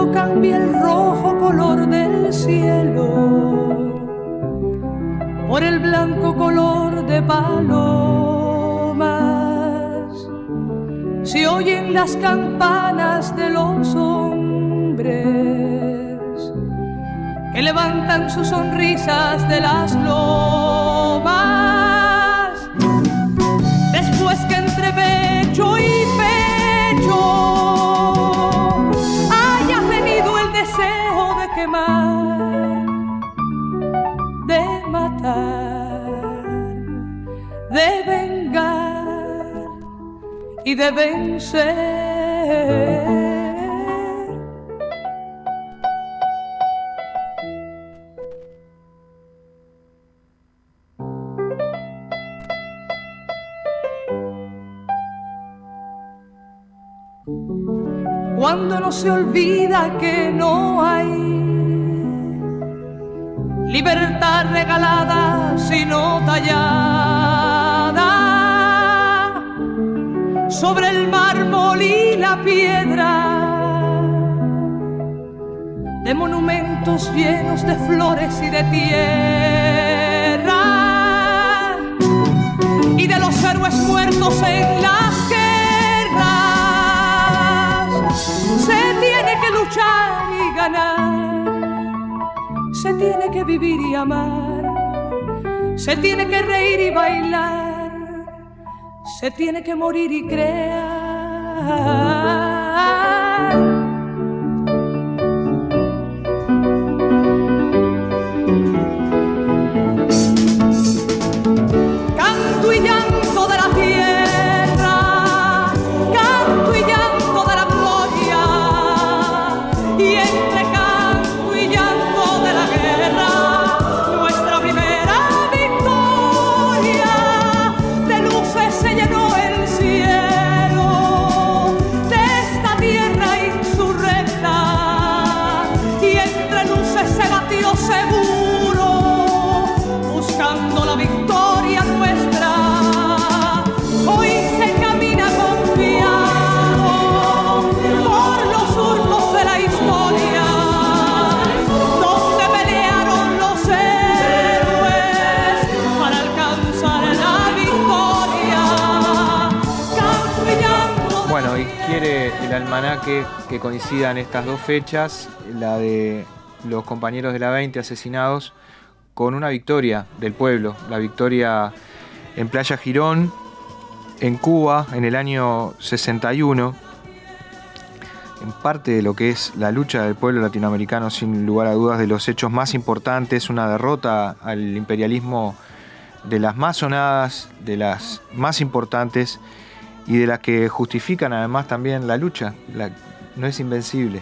cuando cambia el rojo color del cielo por el blanco color de palomas, se oyen las campanas de los hombres que levantan sus sonrisas de las lomas. Después que entre pecho y pecho haya tenido el deseo de quemar, de matar, de vengar y de vencer. Cuando no se olvida que no hay libertad regalada sino tallada sobre el mármol y la piedra de monumentos llenos de flores y de tierra y de los héroes muertos en las guerras. Se tiene que luchar y ganar, se tiene que vivir y amar, se tiene que reír y bailar, se tiene que morir y crear. Canto y llanto de la tierra, canto y llanto de la gloria, y entre canto y llanto de la guerra, nuestra primera victoria. De luces se llenó el cielo de esta tierra insurrecta, y entre luces se batió seguro, buscando la victoria nuestra. Hoy se camina confiado por los surcos de la historia, donde pelearon los héroes para alcanzar la victoria. Canto y llanto. Bueno, y quiere el almanaque que coincidan estas dos fechas, la de los compañeros de la 20 asesinados, con una victoria del pueblo, la victoria en Playa Girón, en Cuba, en el año 61, en parte de lo que es la lucha del pueblo latinoamericano, sin lugar a dudas, de los hechos más importantes, una derrota al imperialismo de las más sonadas, de las más importantes y de las que justifican además también la lucha, no es invencible.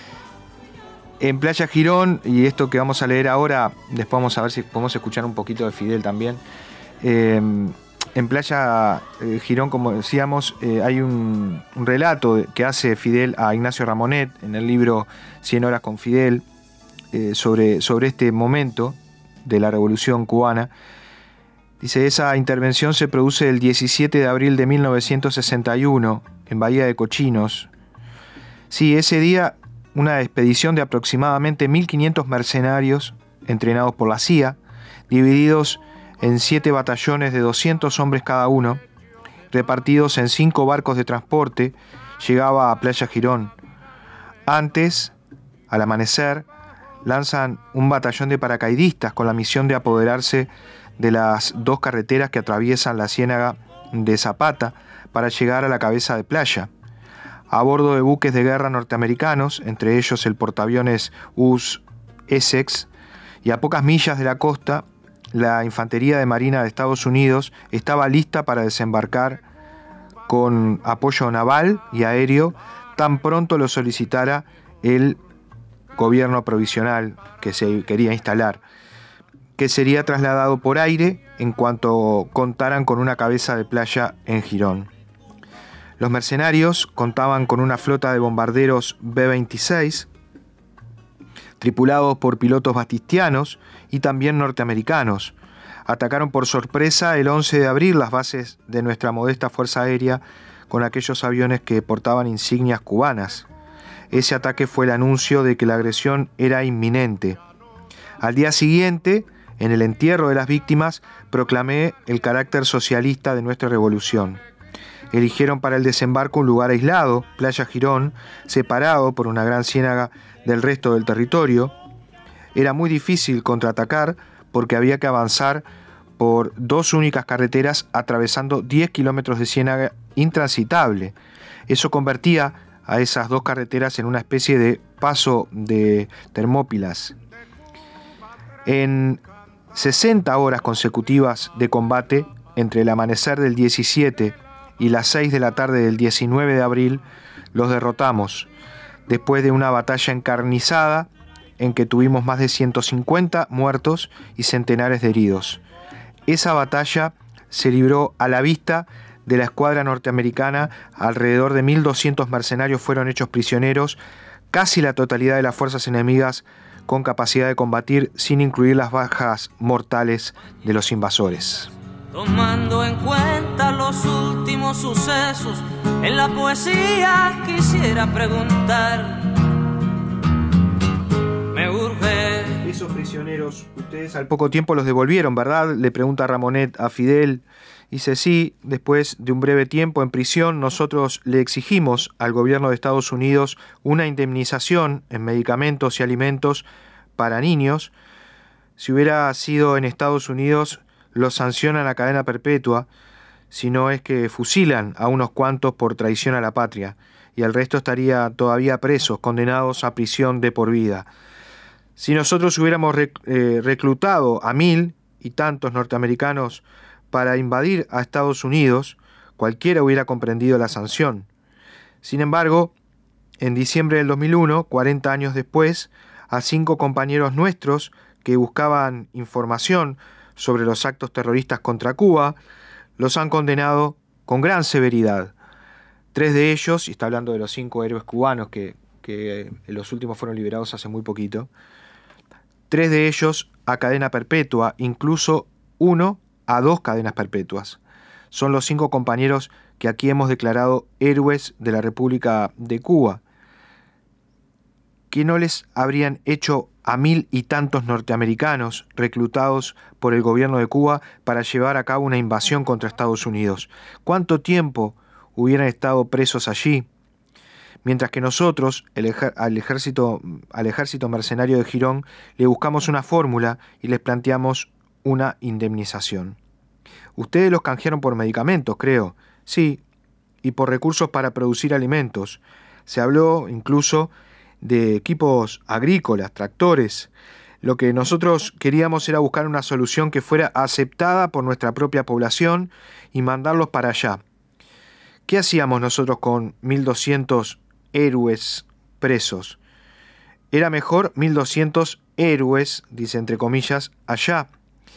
En Playa Girón, y esto que vamos a leer ahora, después vamos a ver si podemos escuchar un poquito de Fidel también. En Playa Girón, como decíamos, hay un relato que hace Fidel a Ignacio Ramonet en el libro 100 horas con Fidel, sobre este momento de la Revolución Cubana. Dice, esa intervención se produce el 17 de abril de 1961 en Bahía de Cochinos. Sí, ese día una expedición de aproximadamente 1.500 mercenarios entrenados por la CIA, divididos en 7 batallones de 200 hombres cada uno, repartidos en 5 barcos de transporte, llegaba a Playa Girón. Antes, al amanecer, lanzan un batallón de paracaidistas con la misión de apoderarse de las 2 carreteras que atraviesan la ciénaga de Zapata para llegar a la cabeza de playa. A bordo de buques de guerra norteamericanos, entre ellos el portaaviones US Essex, y a pocas millas de la costa, la Infantería de Marina de Estados Unidos estaba lista para desembarcar con apoyo naval y aéreo tan pronto lo solicitara el gobierno provisional que se quería instalar, que sería trasladado por aire en cuanto contaran con una cabeza de playa en Girón. Los mercenarios contaban con una flota de bombarderos B-26, tripulados por pilotos batistianos y también norteamericanos. Atacaron por sorpresa el 11 de abril las bases de nuestra modesta Fuerza Aérea con aquellos aviones que portaban insignias cubanas. ese ataque fue el anuncio de que la agresión era inminente. Al día siguiente, en el entierro de las víctimas, proclamé el carácter socialista de nuestra revolución. Eligieron para el desembarco un lugar aislado, Playa Girón, separado por una gran ciénaga del resto del territorio. Era muy difícil contraatacar porque había que avanzar por 2 únicas carreteras atravesando 10 kilómetros de ciénaga intransitable. Eso convertía a esas 2 carreteras en una especie de paso de Termópilas. En 60 horas consecutivas de combate, entre el amanecer del 17 y las 6 de la tarde del 19 de abril, los derrotamos, después de una batalla encarnizada en que tuvimos más de 150 muertos y centenares de heridos. Esa batalla se libró a la vista de la escuadra norteamericana. Alrededor de 1.200 mercenarios fueron hechos prisioneros, casi la totalidad de las fuerzas enemigas con capacidad de combatir, sin incluir las bajas mortales de los invasores. Tomando en cuenta los últimos sucesos, en la poesía quisiera preguntar. Me urge. Esos prisioneros, ustedes al poco tiempo los devolvieron, ¿verdad? Le pregunta Ramonet a Fidel. Dice, sí, después de un breve tiempo en prisión, nosotros le exigimos al gobierno de Estados Unidos una indemnización en medicamentos y alimentos para niños. Si hubiera sido en Estados Unidos, los sancionan a cadena perpetua, si no es que fusilan a unos cuantos por traición a la patria, y el resto estaría todavía presos, condenados a prisión de por vida. Si nosotros hubiéramos reclutado a 1.000 y tantos norteamericanos para invadir a Estados Unidos, cualquiera hubiera comprendido la sanción. Sin embargo, en diciembre del 2001, 40 años después, a 5 compañeros nuestros que buscaban información sobre los actos terroristas contra Cuba, los han condenado con gran severidad. 3 de ellos, y está hablando de los 5 héroes cubanos que los últimos fueron liberados hace muy poquito, 3 de ellos a cadena perpetua, incluso uno a 2 cadenas perpetuas. Son los 5 compañeros que aquí hemos declarado héroes de la República de Cuba. ¿Qué no les habrían hecho a 1.000 y tantos norteamericanos reclutados por el gobierno de Cuba para llevar a cabo una invasión contra Estados Unidos? ¿Cuánto tiempo hubieran estado presos allí? Mientras que nosotros, al ejército mercenario de Girón, le buscamos una fórmula y les planteamos una indemnización. Ustedes los canjearon por medicamentos, creo. Sí, y por recursos para producir alimentos. Se habló incluso de equipos agrícolas, tractores. Lo que nosotros queríamos era buscar una solución que fuera aceptada por nuestra propia población y mandarlos para allá. ¿Qué hacíamos nosotros con 1.200 héroes presos? Era mejor 1.200 héroes, dice entre comillas, allá.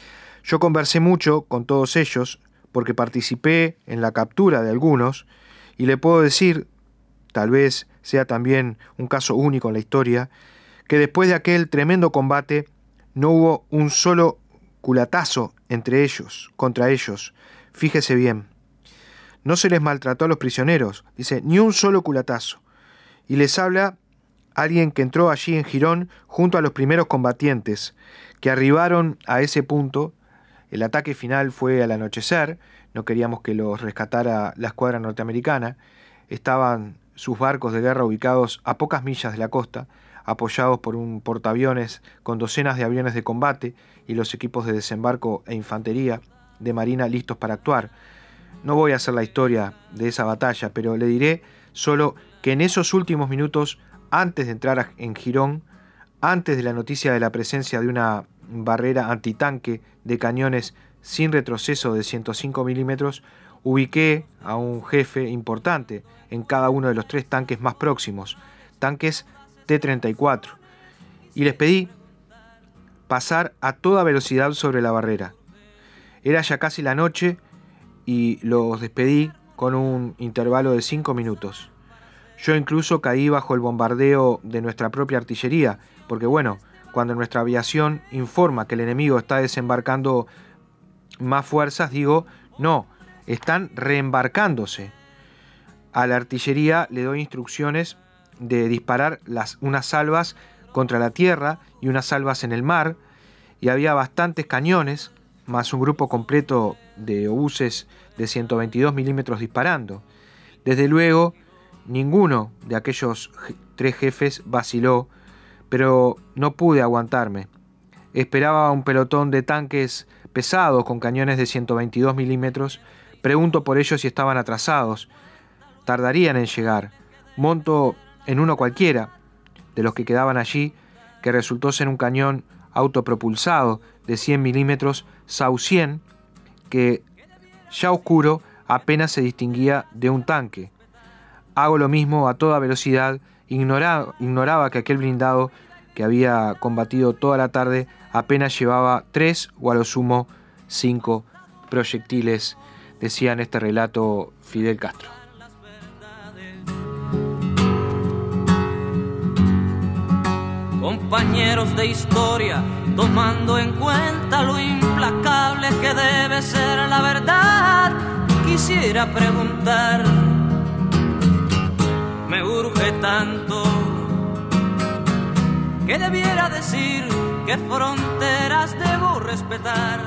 Yo conversé mucho con todos ellos porque participé en la captura de algunos y le puedo decir, tal vez sea también un caso único en la historia, que después de aquel tremendo combate no hubo un solo culatazo entre ellos, contra ellos. Fíjese bien. No se les maltrató a los prisioneros, dice, ni un solo culatazo. Y les habla alguien que entró allí en Girón junto a los primeros combatientes que arribaron a ese punto. El ataque final fue al anochecer, no queríamos que los rescatara la escuadra norteamericana. Estaban sus barcos de guerra ubicados a pocas millas de la costa, apoyados por un portaaviones con docenas de aviones de combate y los equipos de desembarco e infantería de marina listos para actuar. No voy a hacer la historia de esa batalla, pero le diré solo que en esos últimos minutos, antes de entrar en Girón, antes de la noticia de la presencia de una barrera antitanque de cañones sin retroceso de 105 milímetros, ubiqué a un jefe importante en cada uno de los 3 tanques más próximos, tanques T-34, y les pedí pasar a toda velocidad sobre la barrera. Era ya casi la noche y los despedí con un intervalo de 5 minutos. Yo incluso caí bajo el bombardeo de nuestra propia artillería, porque bueno, cuando nuestra aviación informa que el enemigo está desembarcando más fuerzas, digo, no, están reembarcándose. A la artillería le doy instrucciones de disparar unas salvas contra la tierra y unas salvas en el mar, y había bastantes cañones, más un grupo completo de obuses de 122 milímetros disparando. Desde luego, ninguno de aquellos 3 jefes vaciló, pero no pude aguantarme. Esperaba un pelotón de tanques pesados con cañones de 122 milímetros. Pregunto por ellos si estaban atrasados. Tardarían en llegar. Monto en uno cualquiera de los que quedaban allí, que resultó ser un cañón autopropulsado de 100 milímetros SAU 100, que ya oscuro apenas se distinguía de un tanque. Hago lo mismo a toda velocidad. Ignoraba que aquel blindado que había combatido toda la tarde apenas llevaba 3 o a lo sumo 5 proyectiles, decía en este relato Fidel Castro. Compañeros de historia, tomando en cuenta lo implacable que debe ser la verdad, quisiera preguntar, me urge tanto que debiera decir qué fronteras debo respetar.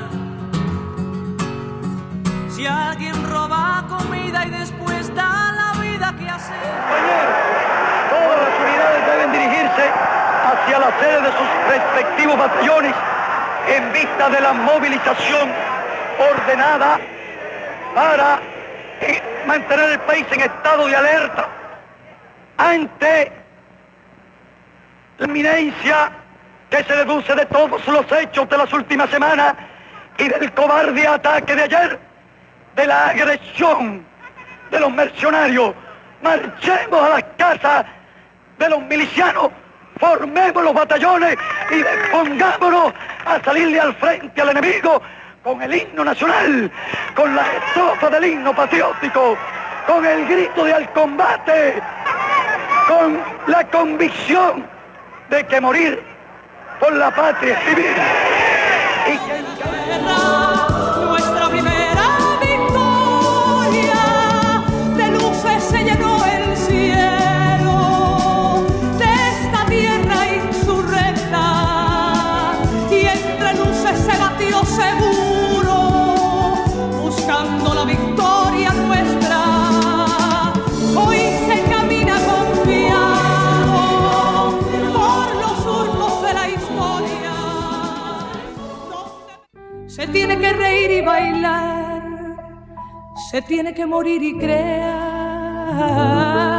Si alguien roba comida y después da la vida, ¿qué hacer? Compañeros, todas las unidades deben dirigirse hacia la sede de sus respectivos batallones en vista de la movilización ordenada para mantener el país en estado de alerta ante la inminencia que se deduce de todos los hechos de las últimas semanas y del cobarde ataque de ayer, de la agresión de los mercenarios. Marchemos a las casas de los milicianos, formemos los batallones y pongámonos a salirle al frente al enemigo con el himno nacional, con la estrofa del himno patriótico, con el grito de al combate, con la convicción de que morir por la patria es vivir. Nuestra primera victoria, de luces se llenó el cielo de esta tierra insurrecta, y entre luces se batió seguro, buscando la victoria nuestra. Hoy se camina confiado por los surcos de la historia. Se tiene que reír y bailar, se tiene que morir y crear.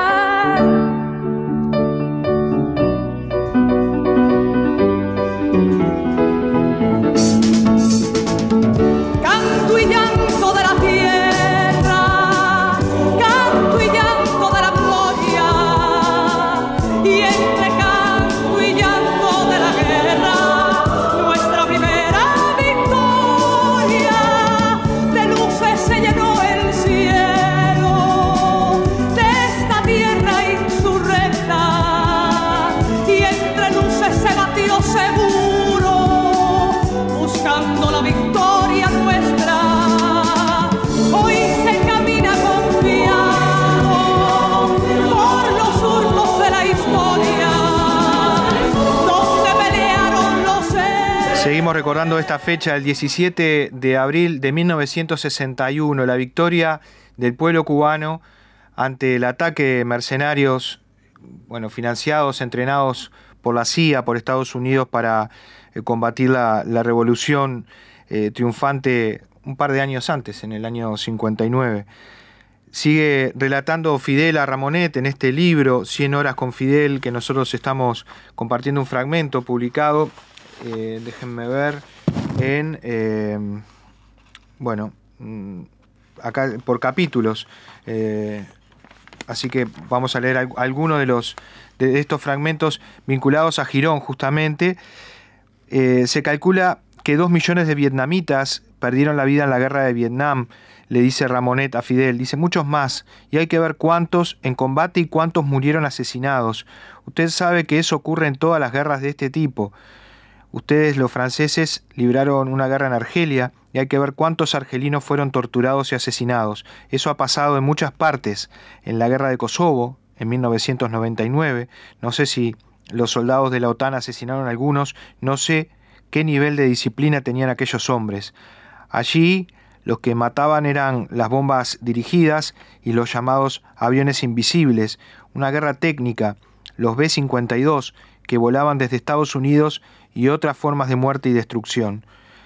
Canto y llanto de la tierra, canto y llanto de la gloria, y entre canto y llanto de la guerra, nuestra primera victoria, de luces se llenó el cielo de esta tierra insurrecta, y entre luces se batió seguro, buscando la victoria nuestra. Hoy se camina confiado por los surcos de la historia, donde pelearon los héroes. Seguimos recordando esta fecha, el 17 de abril de 1961, la victoria del pueblo cubano ante el ataque de mercenarios, financiados, entrenados por la CIA, por Estados Unidos, para combatir la revolución triunfante un par de años antes, en el año 59. Sigue relatando Fidel a Ramonet en este libro, 100 horas con Fidel, que nosotros estamos compartiendo un fragmento publicado, déjenme ver, acá por capítulos, así que vamos a leer algunos de estos fragmentos vinculados a Girón justamente. Se calcula que 2 millones de vietnamitas perdieron la vida en la guerra de Vietnam, le dice Ramonet a Fidel. Dice muchos más, y hay que ver cuántos en combate y cuántos murieron asesinados. Usted sabe que eso ocurre en todas las guerras de este tipo. Ustedes, los franceses, libraron una guerra en Argelia, y hay que ver cuántos argelinos fueron torturados y asesinados. Eso ha pasado en muchas partes, en la guerra de Kosovo, en 1999. No sé si los soldados de la OTAN asesinaron a algunos, no sé qué nivel de disciplina tenían aquellos hombres. Allí los que mataban eran las bombas dirigidas y los llamados aviones invisibles, una guerra técnica, los B-52, que volaban desde Estados Unidos, y otras formas de muerte y destrucción.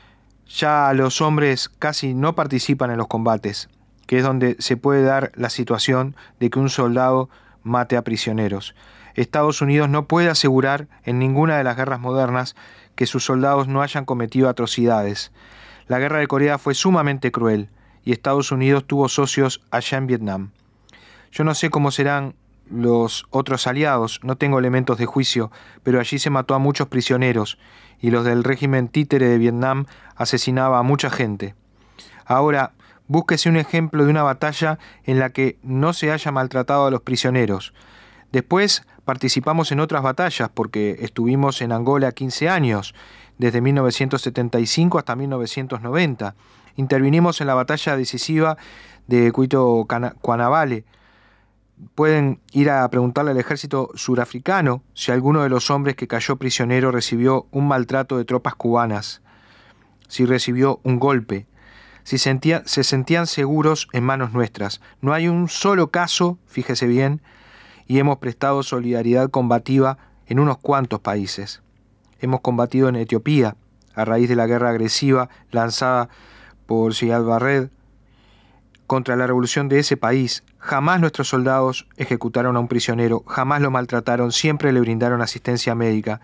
Ya los hombres casi no participan en los combates, que es donde se puede dar la situación de que un soldado mate a prisioneros. Estados Unidos no puede asegurar en ninguna de las guerras modernas que sus soldados no hayan cometido atrocidades. La guerra de Corea fue sumamente cruel y Estados Unidos tuvo socios allá en Vietnam. Yo no sé cómo serán los otros aliados, no tengo elementos de juicio, pero allí se mató a muchos prisioneros y los del régimen títere de Vietnam asesinaba a mucha gente. Ahora, búsquese un ejemplo de una batalla en la que no se haya maltratado a los prisioneros. Después participamos en otras batallas porque estuvimos en Angola 15 años, desde 1975 hasta 1990. Intervinimos en la batalla decisiva de Cuito Cuanavale. Pueden ir a preguntarle al ejército surafricano si alguno de los hombres que cayó prisionero recibió un maltrato de tropas cubanas, si recibió un golpe, si se sentían seguros en manos nuestras. No hay un solo caso, fíjese bien, y hemos prestado solidaridad combativa en unos cuantos países. Hemos combatido en Etiopía a raíz de la guerra agresiva lanzada por Siad Barre contra la revolución de ese país. Jamás nuestros soldados ejecutaron a un prisionero, jamás lo maltrataron, siempre le brindaron asistencia médica.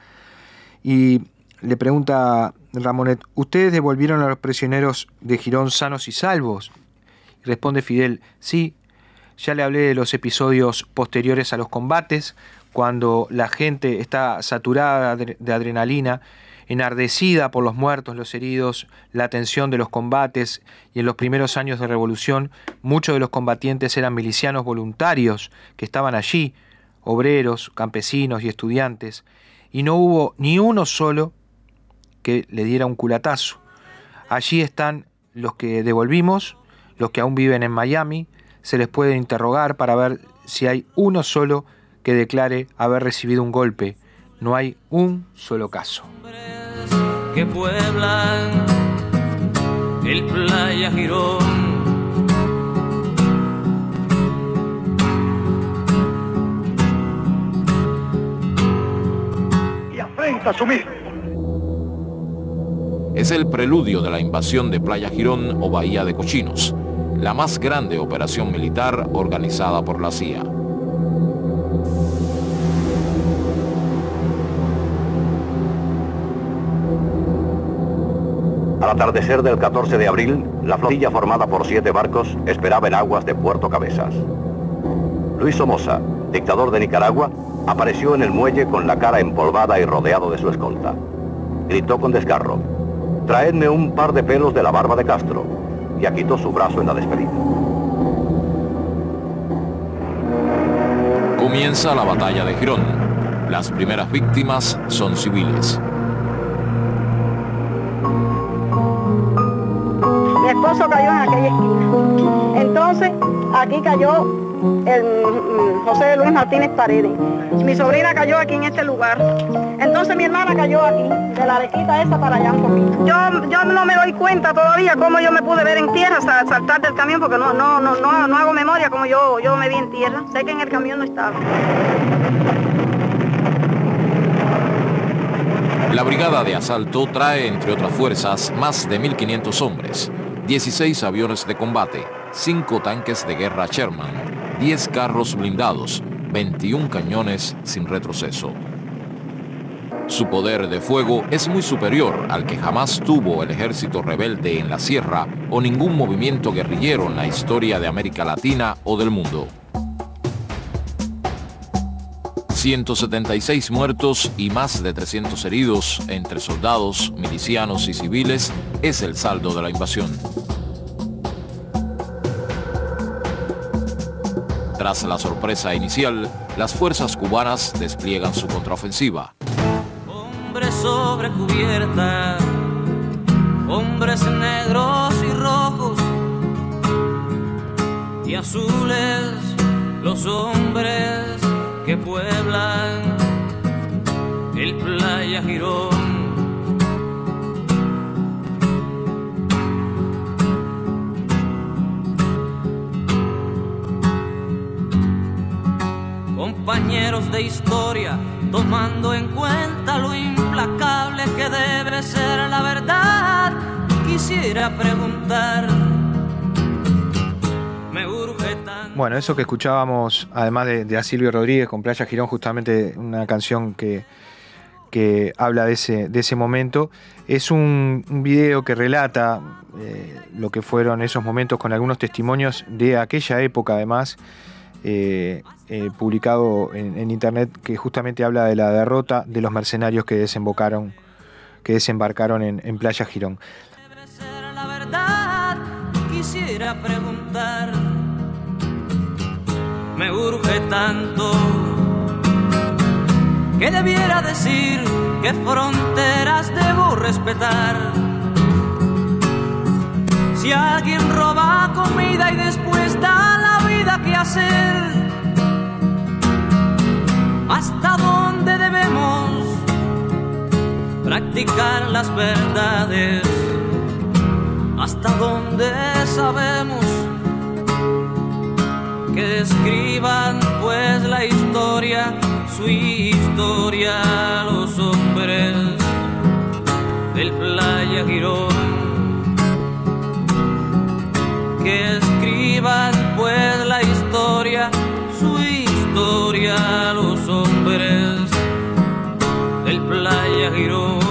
Y le pregunta Ramonet, ¿ustedes devolvieron a los prisioneros de Girón sanos y salvos? Y responde Fidel, sí, ya le hablé de los episodios posteriores a los combates, cuando la gente está saturada de adrenalina, enardecida por los muertos, los heridos, la tensión de los combates, y en los primeros años de revolución muchos de los combatientes eran milicianos voluntarios que estaban allí, obreros, campesinos y estudiantes, y no hubo ni uno solo que le diera un culatazo. Allí están los que devolvimos, los que aún viven en Miami, se les puede interrogar para ver si hay uno solo que declare haber recibido un golpe. No hay un solo caso. Que pueblan el Playa Girón. Y afrenta su mismo. Es el preludio de la invasión de Playa Girón o Bahía de Cochinos, la más grande operación militar organizada por la CIA. Al atardecer del 14 de abril, la flotilla formada por 7 barcos esperaba en aguas de Puerto Cabezas. Luis Somoza, dictador de Nicaragua, apareció en el muelle con la cara empolvada y rodeado de su escolta. Gritó con desgarro, «Traedme un par de pelos de la barba de Castro», y agitó su brazo en la despedida. Comienza la batalla de Girón. Las primeras víctimas son civiles. Mi esposo cayó en aquella esquina. Entonces, aquí cayó el José Luis Martínez Paredes. Mi sobrina cayó aquí en este lugar. Entonces mi hermana cayó aquí, de la arequita esa para allá un poquito. Yo no me doy cuenta todavía cómo yo me pude ver en tierra, saltar del camión, porque no hago memoria cómo yo me vi en tierra. Sé que en el camión no estaba. La brigada de asalto trae, entre otras fuerzas, más de 1.500 hombres, 16 aviones de combate, 5 tanques de guerra Sherman, 10 carros blindados, 21 cañones sin retroceso. Su poder de fuego es muy superior al que jamás tuvo el ejército rebelde en la sierra o ningún movimiento guerrillero en la historia de América Latina o del mundo. 176 muertos y más de 300 heridos entre soldados, milicianos y civiles es el saldo de la invasión. Tras la sorpresa inicial, las fuerzas cubanas despliegan su contraofensiva. Hombres sobre cubierta, hombres negros y rojos y azules, los hombres pueblan el Playa Girón. Compañeros de historia, tomando en cuenta lo implacable que debe ser la verdad, quisiera preguntar, me urge tan... Bueno, eso que escuchábamos, además de a Silvio Rodríguez con Playa Girón, justamente una canción que habla de ese momento, es un video que relata lo que fueron esos momentos con algunos testimonios de aquella época, además, publicado en internet, que justamente habla de la derrota de los mercenarios que desembarcaron en Playa Girón. Debe ser la verdad, quisiera preguntar, me urge tanto que debiera decir qué fronteras debo respetar. Si alguien roba comida y después da la vida, ¿qué hacer? ¿Hasta dónde debemos practicar las verdades? ¿Hasta dónde sabemos que escriban pues la historia, su historia, los hombres del Playa Girón? Que escriban pues la historia, su historia, los hombres del Playa Girón.